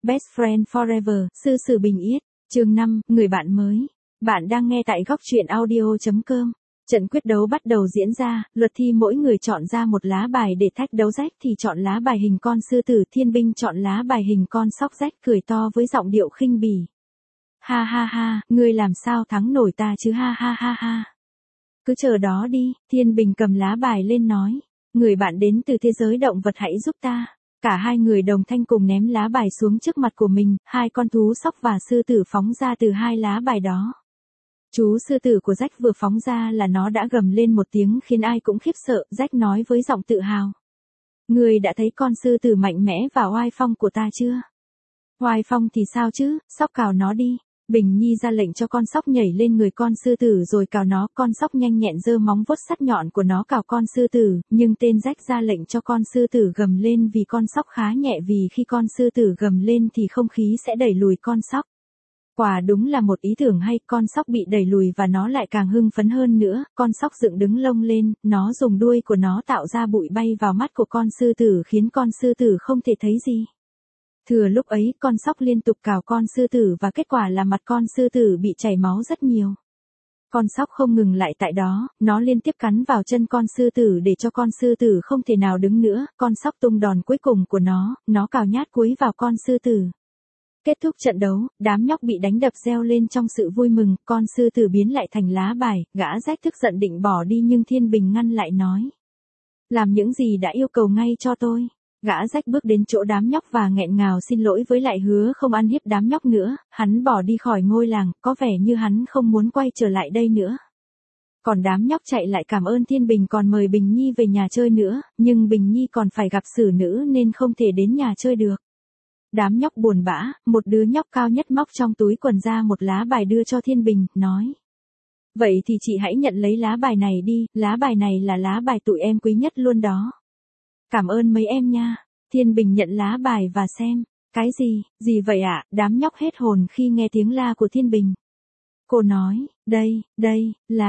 Best Friend Forever, Sư Sử Bình Yết, chương 5, người bạn mới. Bạn đang nghe tại góc truyện audio.com. Trận quyết đấu bắt đầu diễn ra, luật thi mỗi người chọn ra một lá bài để thách đấu. Rách thì chọn lá bài hình con sư tử, Thiên Binh chọn lá bài hình con sóc. Rách cười to với giọng điệu khinh bỉ. Ha ha ha, ngươi làm sao thắng nổi ta chứ, ha ha ha ha. Cứ chờ đó đi, Thiên Bình cầm lá bài lên nói. Người bạn đến từ thế giới động vật, hãy giúp ta. Cả hai người đồng thanh cùng ném lá bài xuống trước mặt của mình, hai con thú sóc và sư tử phóng ra từ hai lá bài đó. Chú sư tử của Rách vừa phóng ra là nó đã gầm lên một tiếng khiến ai cũng khiếp sợ. Rách nói với giọng tự hào. Ngươi đã thấy con sư tử mạnh mẽ và oai phong của ta chưa? Oai phong thì sao chứ, sóc cào nó đi. Bình Nhi ra lệnh cho con sóc nhảy lên người con sư tử rồi cào nó. Con sóc nhanh nhẹn giơ móng vuốt sắc nhọn của nó cào con sư tử, nhưng tên Rách ra lệnh cho con sư tử gầm lên vì con sóc khá nhẹ, vì khi con sư tử gầm lên thì không khí sẽ đẩy lùi con sóc. Quả đúng là một ý tưởng hay, con sóc bị đẩy lùi và nó lại càng hưng phấn hơn nữa. Con sóc dựng đứng lông lên, nó dùng đuôi của nó tạo ra bụi bay vào mắt của con sư tử khiến con sư tử không thể thấy gì. Thừa lúc ấy, con sóc liên tục cào con sư tử và kết quả là mặt con sư tử bị chảy máu rất nhiều. Con sóc không ngừng lại tại đó, nó liên tiếp cắn vào chân con sư tử để cho con sư tử không thể nào đứng nữa. Con sóc tung đòn cuối cùng của nó cào nhát cuối vào con sư tử. Kết thúc trận đấu, đám nhóc bị đánh đập reo lên trong sự vui mừng, con sư tử biến lại thành lá bài. Gã Rách tức giận định bỏ đi nhưng Thiên Bình ngăn lại nói. Làm những gì đã yêu cầu ngay cho tôi. Gã Rách bước đến chỗ đám nhóc và nghẹn ngào xin lỗi với lại hứa không ăn hiếp đám nhóc nữa. Hắn bỏ đi khỏi ngôi làng, có vẻ như hắn không muốn quay trở lại đây nữa. Còn đám nhóc chạy lại cảm ơn Thiên Bình, còn mời Bình Nhi về nhà chơi nữa, nhưng Bình Nhi còn phải gặp xử nữ nên không thể đến nhà chơi được. Đám nhóc buồn bã, một đứa nhóc cao nhất móc trong túi quần ra một lá bài đưa cho Thiên Bình, nói. Vậy thì chị hãy nhận lấy lá bài này đi, lá bài này là lá bài tụi em quý nhất luôn đó. Cảm ơn mấy em nha. Thiên Bình nhận lá bài và xem. Cái gì vậy ạ? Đám nhóc hết hồn khi nghe tiếng la của Thiên Bình. Cô nói, đây,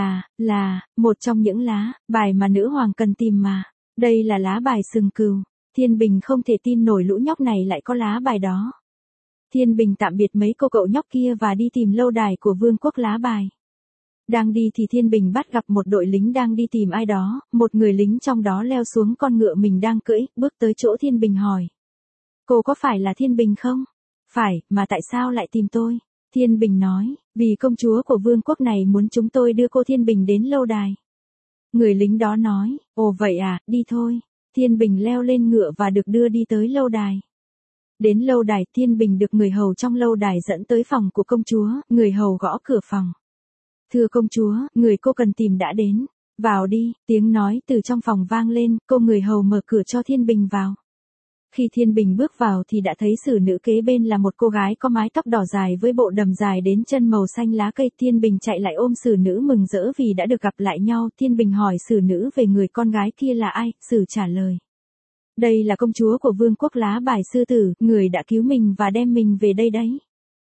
là, một trong những lá bài mà nữ hoàng cần tìm mà. Đây là lá bài sừng cừu. Thiên Bình không thể tin nổi lũ nhóc này lại có lá bài đó. Thiên Bình tạm biệt mấy cô cậu nhóc kia và đi tìm lâu đài của vương quốc lá bài. Đang đi thì Thiên Bình bắt gặp một đội lính đang đi tìm ai đó, một người lính trong đó leo xuống con ngựa mình đang cưỡi, bước tới chỗ Thiên Bình hỏi. Cô có phải là Thiên Bình không? Phải, mà tại sao lại tìm tôi? Thiên Bình nói, vì công chúa của vương quốc này muốn chúng tôi đưa cô Thiên Bình đến lâu đài. Người lính đó nói, ồ vậy à, đi thôi. Thiên Bình leo lên ngựa và được đưa đi tới lâu đài. Đến lâu đài, Thiên Bình được người hầu trong lâu đài dẫn tới phòng của công chúa, người hầu gõ cửa phòng. Thưa công chúa, người cô cần tìm đã đến. Vào đi, tiếng nói từ trong phòng vang lên, cô người hầu mở cửa cho Thiên Bình vào. Khi Thiên Bình bước vào thì đã thấy xử nữ kế bên là một cô gái có mái tóc đỏ dài với bộ đầm dài đến chân màu xanh lá cây. Thiên Bình chạy lại ôm xử nữ mừng rỡ vì đã được gặp lại nhau. Thiên Bình hỏi xử nữ về người con gái kia là ai, xử trả lời. Đây là công chúa của vương quốc lá bài sư tử, người đã cứu mình và đem mình về đây đấy.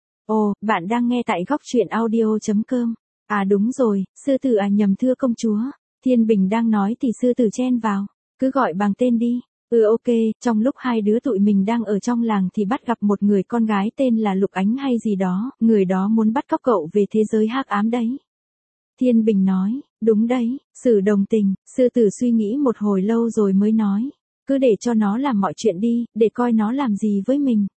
Ồ, bạn đang nghe tại góc truyện audio.com. À đúng rồi, sư tử à, nhầm, thưa công chúa. Thiên Bình đang nói thì sư tử chen vào. Cứ gọi bằng tên đi. Ok, trong lúc hai đứa tụi mình đang ở trong làng thì bắt gặp một người con gái tên là Lục Ánh hay gì đó, người đó muốn bắt cóc cậu về thế giới hắc ám đấy. Thiên Bình nói, đúng đấy, Sử đồng tình. Sư tử suy nghĩ một hồi lâu rồi mới nói, cứ để cho nó làm mọi chuyện đi, để coi nó làm gì với mình.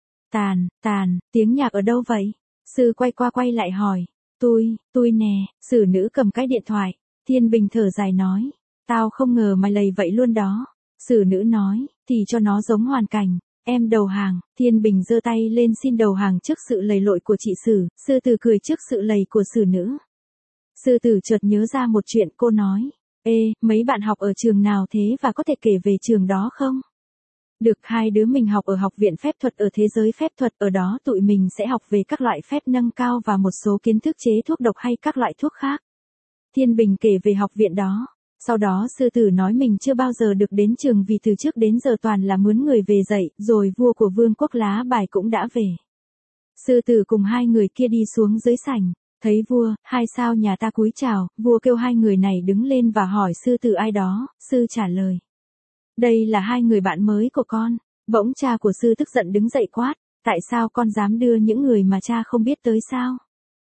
Tàn, tiếng nhạc ở đâu vậy? Sư quay qua quay lại hỏi, tôi nè. Sử nữ cầm cái điện thoại. Thiên Bình thở dài nói, tao không ngờ mày lầy vậy luôn đó. Sử nữ nói, thì cho nó giống hoàn cảnh. Em đầu hàng. Thiên Bình giơ tay lên xin đầu hàng trước sự lầy lội của chị Sử. Sư tử cười trước sự lầy của Sử nữ. Sư tử chợt nhớ ra một chuyện, cô nói, ê, mấy bạn học ở trường nào thế và có thể kể về trường đó không? Được, hai đứa mình học ở học viện phép thuật ở thế giới phép thuật, ở đó tụi mình sẽ học về các loại phép nâng cao và một số kiến thức chế thuốc độc hay các loại thuốc khác. Thiên Bình kể về học viện đó. Sau đó sư tử nói mình chưa bao giờ được đến trường vì từ trước đến giờ toàn là mướn người về dạy, rồi vua của vương quốc lá bài cũng đã về. Sư tử cùng hai người kia đi xuống dưới sảnh, thấy vua, hai sao nhà ta cúi chào, vua kêu hai người này đứng lên và hỏi sư tử ai đó. Sư trả lời, đây là hai người bạn mới của con. Bỗng cha của sư tức giận đứng dậy quát, Tại sao con dám đưa những người mà cha không biết tới sao?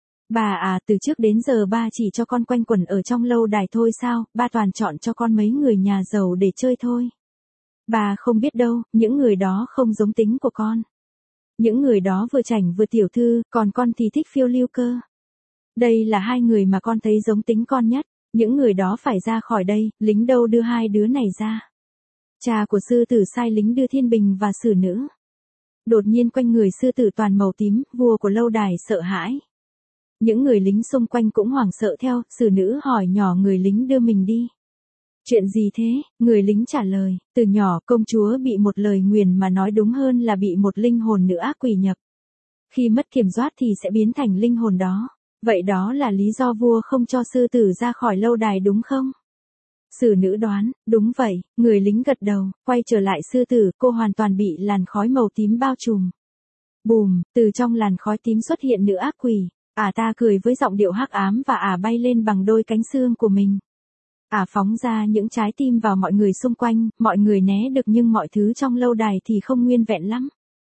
Bà à, từ trước đến giờ ba chỉ cho con quanh quẩn ở trong lâu đài thôi sao, ba toàn chọn cho con mấy người nhà giàu để chơi thôi. Bà không biết đâu, những người đó không giống tính của con. Những người đó vừa chảnh vừa tiểu thư, còn con thì thích phiêu lưu cơ. Đây là hai người mà con thấy giống tính con nhất, những người đó phải ra khỏi đây, lính đâu đưa hai đứa này ra. Cha của sư tử sai lính đưa Thiên Bình và Sử Nữ. Đột nhiên quanh người sư tử toàn màu tím, vua của lâu đài sợ hãi. Những người lính xung quanh cũng hoảng sợ theo, Sử Nữ hỏi nhỏ người lính đưa mình đi. Chuyện gì thế? Người lính trả lời, từ nhỏ công chúa bị một lời nguyền mà nói đúng hơn là bị một linh hồn nữ ác quỷ nhập. Khi mất kiểm soát thì sẽ biến thành linh hồn đó. Vậy đó là lý do vua không cho sư tử ra khỏi lâu đài đúng không? Sử Nữ đoán, đúng vậy, người lính gật đầu, quay trở lại sư tử, cô hoàn toàn bị làn khói màu tím bao trùm. Bùm, từ trong làn khói tím xuất hiện nữ ác quỷ, ta cười với giọng điệu hắc ám và bay lên bằng đôi cánh xương của mình. Phóng ra những trái tim vào mọi người xung quanh, mọi người né được nhưng mọi thứ trong lâu đài thì không nguyên vẹn lắm.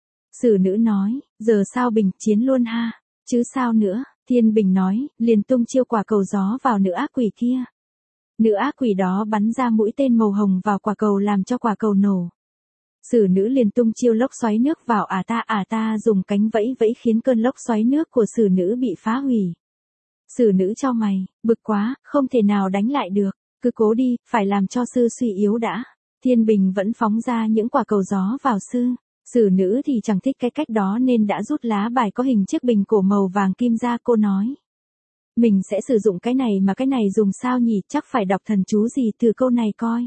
Sử Nữ nói, giờ sao Bình, chiến luôn ha, chứ sao nữa, Thiên Bình nói, liền tung chiêu quả cầu gió vào nữ ác quỷ kia. Nữ ác quỷ đó bắn ra mũi tên màu hồng vào quả cầu làm cho quả cầu nổ. Sử Nữ liền tung chiêu lốc xoáy nước vào ta dùng cánh vẫy vẫy khiến cơn lốc xoáy nước của Sử Nữ bị phá hủy. Sử Nữ chau mày, bực quá, không thể nào đánh lại được, cứ cố đi, phải làm cho sư suy yếu đã. Thiên Bình vẫn phóng ra những quả cầu gió vào sư. Sử Nữ thì chẳng thích cái cách đó nên đã rút lá bài có hình chiếc bình cổ màu vàng kim ra, cô nói. Mình sẽ sử dụng cái này mà cái này dùng sao nhỉ, chắc phải đọc thần chú gì từ câu này coi.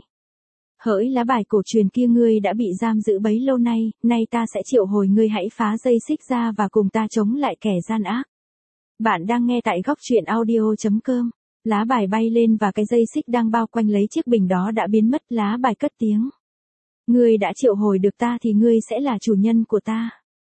Hỡi lá bài cổ truyền kia, ngươi đã bị giam giữ bấy lâu nay, nay ta sẽ triệu hồi ngươi, hãy phá dây xích ra và cùng ta chống lại kẻ gian ác. Bạn đang nghe tại góc truyện audio.com. Lá bài bay lên và cái dây xích đang bao quanh lấy chiếc bình đó đã biến mất, lá bài cất tiếng. Ngươi đã triệu hồi được ta thì ngươi sẽ là chủ nhân của ta.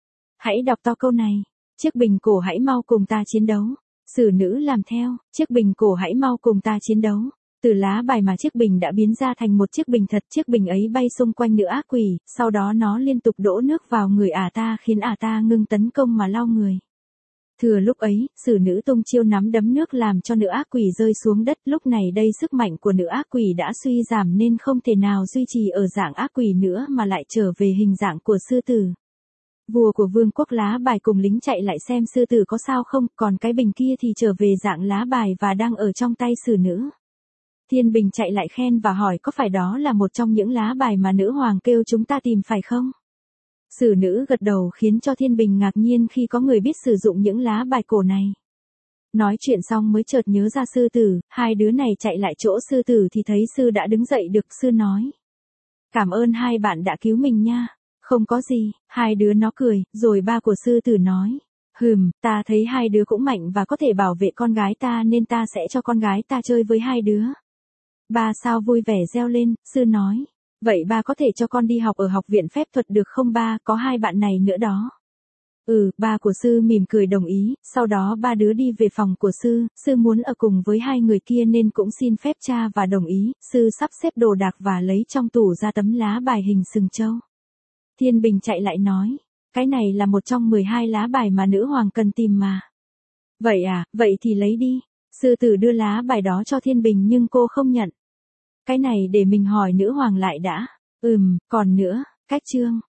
Hãy đọc to câu này. Chiếc bình cổ, hãy mau cùng ta chiến đấu. Sử Nữ làm theo, chiếc bình cổ, hãy mau cùng ta chiến đấu. Từ lá bài mà chiếc bình đã biến ra thành một chiếc bình thật, chiếc bình ấy bay xung quanh nữ ác quỷ, sau đó nó liên tục đổ nước vào người ta khiến ta ngưng tấn công mà lau người. Thừa lúc ấy, Sử Nữ tung chiêu nắm đấm nước làm cho nữ ác quỷ rơi xuống đất, lúc này đây sức mạnh của nữ ác quỷ đã suy giảm nên không thể nào duy trì ở dạng ác quỷ nữa mà lại trở về hình dạng của sư tử. Vua của vương quốc lá bài cùng lính chạy lại xem sư tử có sao không, còn cái bình kia thì trở về dạng lá bài và đang ở trong tay Sử Nữ. Thiên Bình chạy lại khen và hỏi có phải đó là một trong những lá bài mà nữ hoàng kêu chúng ta tìm phải không? Sử Nữ gật đầu khiến cho Thiên Bình ngạc nhiên khi có người biết sử dụng những lá bài cổ này. Nói chuyện xong mới chợt nhớ ra sư tử, hai đứa này chạy lại chỗ sư tử thì thấy sư đã đứng dậy được, sư nói. Cảm ơn hai bạn đã cứu mình nha. Không có gì, hai đứa nó cười, rồi ba của sư tử nói. Ta thấy hai đứa cũng mạnh và có thể bảo vệ con gái ta nên ta sẽ cho con gái ta chơi với hai đứa. Ba sao vui vẻ reo lên, sư nói. Vậy ba có thể cho con đi học ở học viện phép thuật được không ba, có hai bạn này nữa đó. Ba của sư mỉm cười đồng ý, sau đó ba đứa đi về phòng của sư muốn ở cùng với hai người kia nên cũng xin phép cha và đồng ý, sư sắp xếp đồ đạc và lấy trong tủ ra tấm lá bài hình sừng trâu. Thiên Bình chạy lại nói, cái này là một trong 12 lá bài mà nữ hoàng cần tìm mà. Vậy vậy thì lấy đi. Sư tử đưa lá bài đó cho Thiên Bình nhưng cô không nhận. Cái này để mình hỏi nữ hoàng lại đã. Còn nữa, cách chương.